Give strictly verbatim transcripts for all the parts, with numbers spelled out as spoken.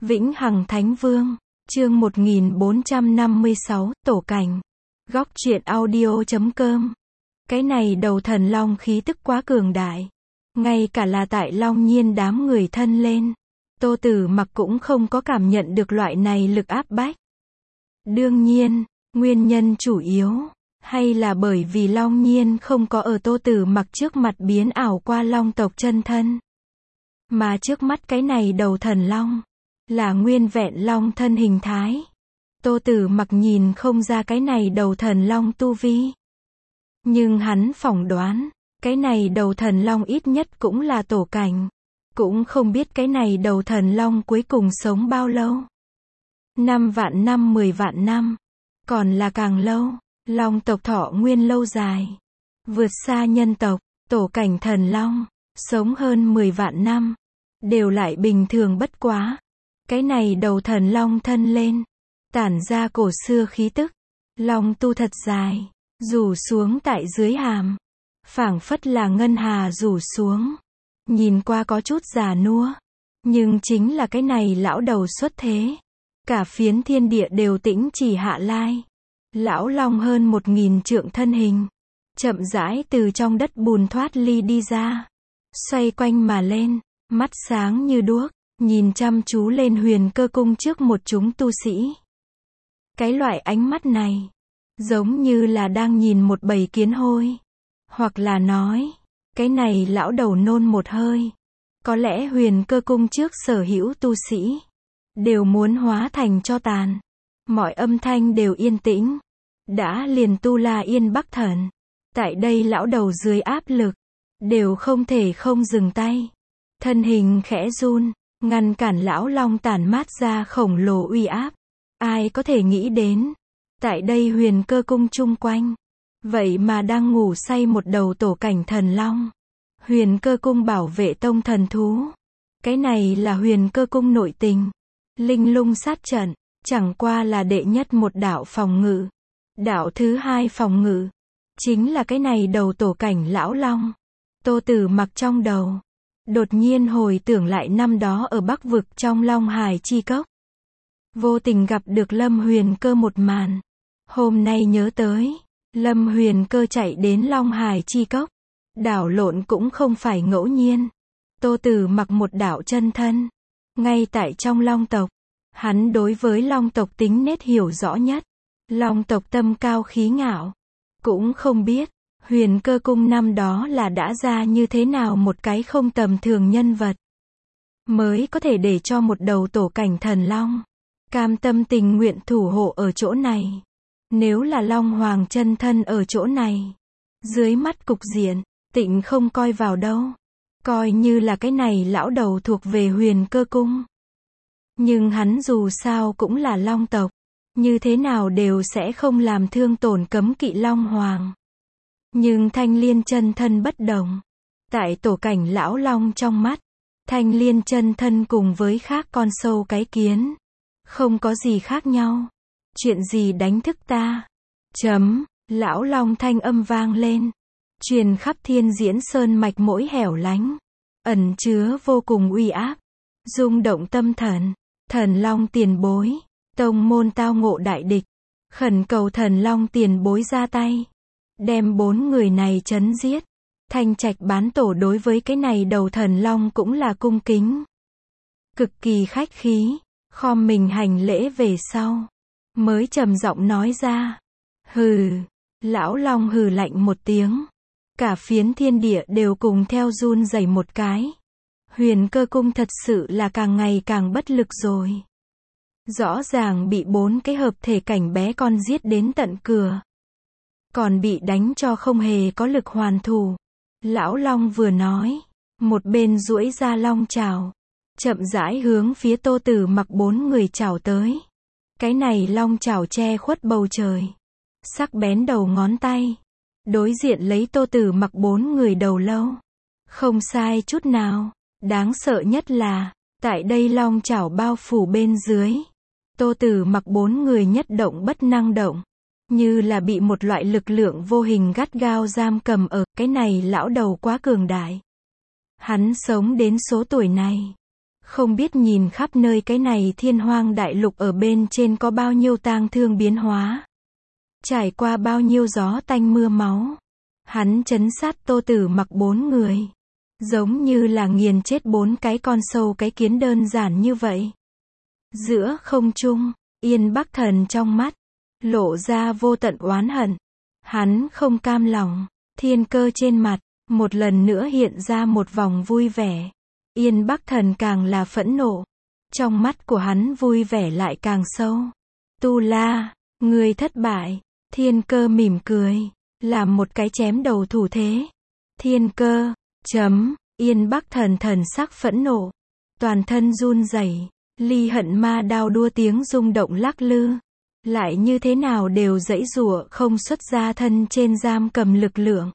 Vĩnh Hằng Thánh Vương, chương một nghìn bốn trăm năm mươi sáu, Tổ Cảnh. Góc truyện audio chấm com. Cái này đầu thần long khí tức quá cường đại. Ngay cả là tại Long Nhiên đám người thân lên, Tô Tử Mặc cũng không có cảm nhận được loại này lực áp bách. Đương nhiên, nguyên nhân chủ yếu, hay là bởi vì Long Nhiên không có ở Tô Tử Mặc trước mặt biến ảo qua long tộc chân thân. Mà trước mắt cái này đầu thần long, là nguyên vẹn long thân hình thái. Tô Tử Mặc nhìn không ra cái này đầu thần long tu vi. Nhưng hắn phỏng đoán, cái này đầu thần long ít nhất cũng là tổ cảnh. Cũng không biết cái này đầu thần long cuối cùng sống bao lâu. Năm vạn năm, mười vạn năm. Còn là càng lâu, long tộc thọ nguyên lâu dài. Vượt xa nhân tộc, tổ cảnh thần long, sống hơn mười vạn năm. Đều lại bình thường bất quá. Cái này đầu thần long thân lên, tản ra cổ xưa khí tức. Long tu thật dài, rủ xuống tại dưới hàm. Phảng phất là ngân hà rủ xuống. Nhìn qua có chút già nua. Nhưng chính là cái này lão đầu xuất thế. Cả phiến thiên địa đều tĩnh chỉ hạ lai. Lão long hơn một nghìn trượng thân hình. Chậm rãi từ trong đất bùn thoát ly đi ra. Xoay quanh mà lên, mắt sáng như đuốc. Nhìn chăm chú lên Huyền Cơ Cung trước một chúng tu sĩ. Cái loại ánh mắt này, giống như là đang nhìn một bầy kiến hôi. Hoặc là nói, cái này lão đầu nôn một hơi. Có lẽ Huyền Cơ Cung trước sở hữu tu sĩ, đều muốn hóa thành tro tàn. Mọi âm thanh đều yên tĩnh. Đã liền Tu La Yên Bắc Thần. Tại đây lão đầu dưới áp lực, đều không thể không dừng tay. Thân hình khẽ run. Ngăn cản lão long tản mát ra khổng lồ uy áp. Ai có thể nghĩ đến, tại đây Huyền Cơ Cung chung quanh, vậy mà đang ngủ say một đầu tổ cảnh thần long. Huyền Cơ Cung bảo vệ tông thần thú. Cái này là Huyền Cơ Cung nội tình. Linh lung sát trận, chẳng qua là đệ nhất một đạo phòng ngự. Đạo thứ hai phòng ngự, chính là cái này đầu tổ cảnh lão long. Tô Tử Mặc trong đầu, đột nhiên hồi tưởng lại năm đó ở Bắc Vực trong Long Hải Chi Cốc. Vô tình gặp được Lâm Huyền Cơ một màn. Hôm nay nhớ tới, Lâm Huyền Cơ chạy đến Long Hải Chi Cốc. Đảo lộn cũng không phải ngẫu nhiên. Tô Tử Mặc một đạo chân thân. Ngay tại trong long tộc, hắn đối với long tộc tính nết hiểu rõ nhất. Long tộc tâm cao khí ngạo. Cũng không biết, Huyền Cơ Cung năm đó là đã ra như thế nào một cái không tầm thường nhân vật. Mới có thể để cho một đầu tổ cảnh thần long. Cam tâm tình nguyện thủ hộ ở chỗ này. Nếu là Long Hoàng chân thân ở chỗ này. Dưới mắt cục diện, tịnh không coi vào đâu. Coi như là cái này lão đầu thuộc về Huyền Cơ Cung. Nhưng hắn dù sao cũng là long tộc. Như thế nào đều sẽ không làm thương tổn cấm kỵ Long Hoàng. Nhưng Thanh Liên chân thân bất đồng. Tại tổ cảnh lão long trong mắt, Thanh Liên chân thân cùng với khác con sâu cái kiến, không có gì khác nhau. Chuyện gì đánh thức ta? Chấm, lão long thanh âm vang lên. Truyền khắp thiên diễn sơn mạch mỗi hẻo lánh. Ẩn chứa vô cùng uy áp. Rung động tâm thần. Thần long tiền bối. Tông môn tao ngộ đại địch. Khẩn cầu thần long tiền bối ra tay. Đem bốn người này chấn giết. Thanh Trạch bán tổ đối với cái này đầu thần long cũng là cung kính. Cực kỳ khách khí. Khom mình hành lễ về sau. Mới trầm giọng nói ra. Hừ. Lão long hừ lạnh một tiếng. Cả phiến thiên địa đều cùng theo run rẩy một cái. Huyền Cơ Cung thật sự là càng ngày càng bất lực rồi. Rõ ràng bị bốn cái hợp thể cảnh bé con giết đến tận cửa. Còn bị đánh cho không hề có lực hoàn thủ. Lão long vừa nói, một bên duỗi ra long chảo, chậm rãi hướng phía Tô Tử Mặc bốn người chảo tới. Cái này long chảo che khuất bầu trời, sắc bén đầu ngón tay, đối diện lấy Tô Tử Mặc bốn người đầu lâu. Không sai chút nào. Đáng sợ nhất là, tại đây long chảo bao phủ bên dưới, Tô Tử Mặc bốn người nhất động bất năng động. Như là bị một loại lực lượng vô hình gắt gao giam cầm ở. Cái này lão đầu quá cường đại. Hắn sống đến số tuổi này, Không biết nhìn khắp nơi cái này thiên hoang đại lục ở bên trên có bao nhiêu tang thương biến hóa. Trải qua bao nhiêu gió tanh mưa máu. Hắn trấn sát Tô Tử Mặc bốn người. Giống như là nghiền chết bốn cái con sâu cái kiến đơn giản như vậy. Giữa không trung, Yên Bắc Thần trong mắt, lộ ra vô tận oán hận. Hắn không cam lòng, thiên cơ trên mặt, một lần nữa hiện ra một vòng vui vẻ. Yên Bắc Thần càng là phẫn nộ. Trong mắt của hắn vui vẻ lại càng sâu. Tu La, ngươi thất bại. Thiên cơ mỉm cười, làm một cái chém đầu thủ thế. Thiên cơ, chấm, Yên Bắc Thần thần sắc phẫn nộ. Toàn thân run rẩy, ly hận ma đao đua tiếng rung động lắc lư. Lại như thế nào đều giãy giụa không xuất ra thân trên giam cầm lực lượng.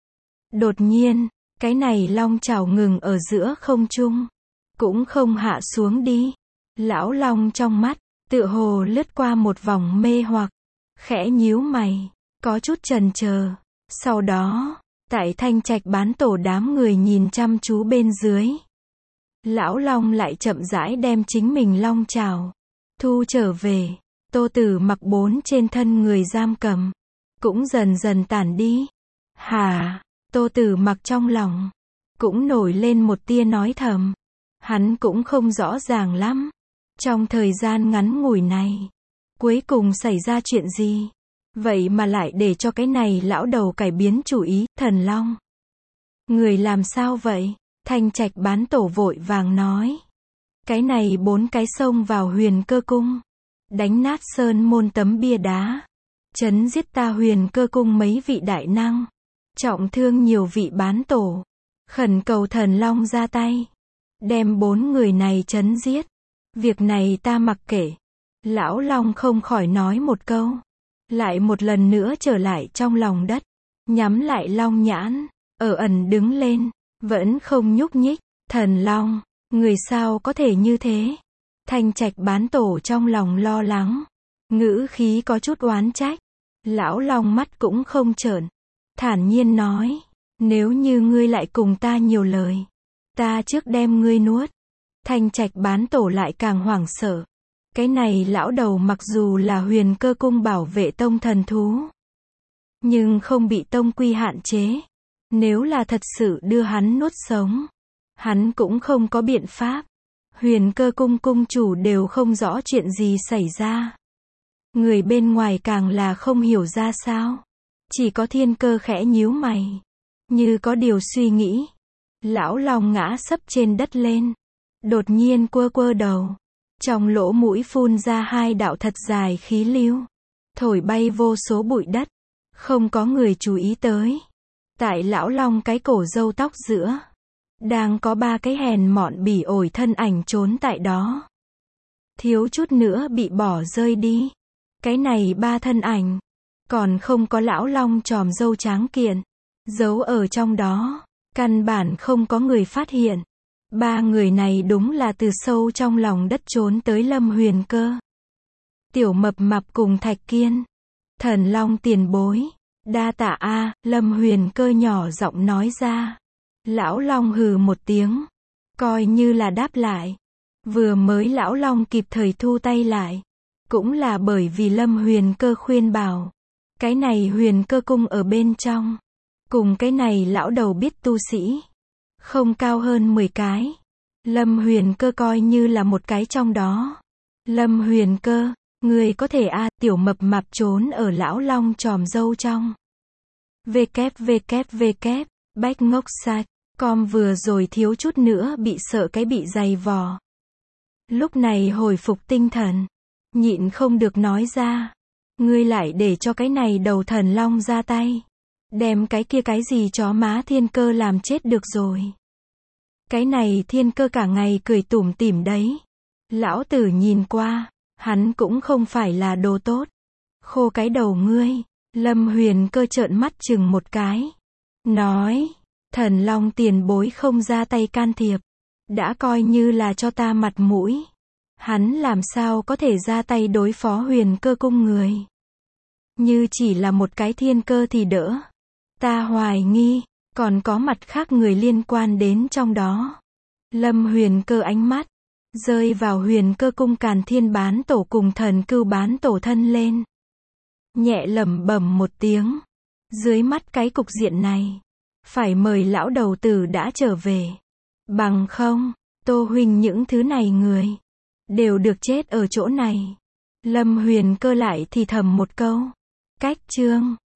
Đột nhiên, cái này long chảo ngừng ở giữa không trung. Cũng không hạ xuống đi. Lão long trong mắt, tựa hồ lướt qua một vòng mê hoặc. Khẽ nhíu mày, có chút chần chờ. Sau đó, tại Thanh Trạch bán tổ đám người nhìn chăm chú bên dưới. Lão long lại chậm rãi đem chính mình long chảo thu trở về. Tô Tử Mặc bốn trên thân người giam cầm cũng dần dần tản đi. Hả? Tô Tử Mặc trong lòng cũng nổi lên một tia nói thầm. Hắn cũng không rõ ràng lắm. Trong thời gian ngắn ngủi này, cuối cùng xảy ra chuyện gì? Vậy mà lại để cho cái này lão đầu cải biến chủ ý, Thần Long. Người làm sao vậy? Thanh Trạch bán tổ vội vàng nói. Cái này bốn cái xông vào Huyền Cơ Cung. Đánh nát sơn môn tấm bia đá. Chấn giết ta Huyền Cơ Cung mấy vị đại năng. Trọng thương nhiều vị bán tổ. Khẩn cầu Thần Long ra tay. Đem bốn người này chấn giết. Việc này ta mặc kệ. Lão Long không khỏi nói một câu. Lại một lần nữa trở lại trong lòng đất. Nhắm lại long nhãn. Ở ẩn đứng lên. Vẫn không nhúc nhích. Thần Long, người sao có thể như thế? Thanh Trạch bán tổ trong lòng lo lắng. Ngữ khí có chút oán trách. Lão Long mắt cũng không trợn. Thản nhiên nói. Nếu như ngươi lại cùng ta nhiều lời. Ta trước đem ngươi nuốt. Thanh Trạch bán tổ lại càng hoảng sợ. Cái này lão đầu mặc dù là Huyền Cơ Cung bảo vệ tông thần thú. Nhưng không bị tông quy hạn chế. Nếu là thật sự đưa hắn nuốt sống. Hắn cũng không có biện pháp. Huyền Cơ Cung cung chủ đều không rõ chuyện gì xảy ra. Người bên ngoài càng là không hiểu ra sao. Chỉ có Thiên Cơ khẽ nhíu mày. Như có điều suy nghĩ. Lão Long ngã sấp trên đất lên. Đột nhiên quơ quơ đầu. Trong lỗ mũi phun ra hai đạo thật dài khí lưu. Thổi bay vô số bụi đất. Không có người chú ý tới. Tại lão Long cái cổ râu tóc giữa. Đang có ba cái hèn mọn bỉ ổi thân ảnh trốn tại đó. Thiếu chút nữa bị bỏ rơi đi. Cái này ba thân ảnh. Còn không có lão Long tròm râu tráng kiện. Giấu ở trong đó. Căn bản không có người phát hiện. Ba người này đúng là từ sâu trong lòng đất trốn tới Lâm Huyền Cơ. Tiểu Mập Mạp cùng Thạch Kiên. Thần Long tiền bối. Đa tạ a, Lâm Huyền Cơ nhỏ giọng nói ra. Lão Long hừ một tiếng. Coi như là đáp lại. Vừa mới lão Long kịp thời thu tay lại. Cũng là bởi vì Lâm Huyền Cơ khuyên bảo. Cái này Huyền Cơ Cung ở bên trong. Cùng cái này lão đầu biết tu sĩ. Không cao hơn mười cái. Lâm Huyền Cơ coi như là một cái trong đó. Lâm Huyền Cơ, người có thể a à, Tiểu Mập Mạp trốn ở lão Long tròm râu trong. www, bách ngốc sạch, com vừa rồi thiếu chút nữa bị sợ cái bị dày vò. Lúc này hồi phục tinh thần. Nhịn không được nói ra. Ngươi lại để cho cái này đầu Thần Long ra tay. Đem cái kia cái gì chó má Thiên Cơ làm chết được rồi. Cái này Thiên Cơ cả ngày cười tủm tỉm đấy. Lão tử nhìn qua, hắn cũng không phải là đồ tốt. Khô cái đầu ngươi. Lâm Huyền Cơ trợn mắt chừng một cái. Nói, Thần Long tiền bối không ra tay can thiệp. Đã coi như là cho ta mặt mũi. Hắn làm sao có thể ra tay đối phó Huyền Cơ Cung người. Như chỉ là một cái Thiên Cơ thì đỡ. Ta hoài nghi, còn có mặt khác người liên quan đến trong đó. Lâm Huyền Cơ ánh mắt, Rơi vào huyền cơ cung Càn Thiên bán tổ cùng Thần Cưu bán tổ thân lên. Nhẹ lẩm bẩm một tiếng. Dưới mắt cái cục diện này, phải mời lão đầu tử đã trở về. Bằng không, Tô huynh những thứ này người, đều được chết ở chỗ này. Lâm Huyền Cơ lại thì thầm một câu. Cách chương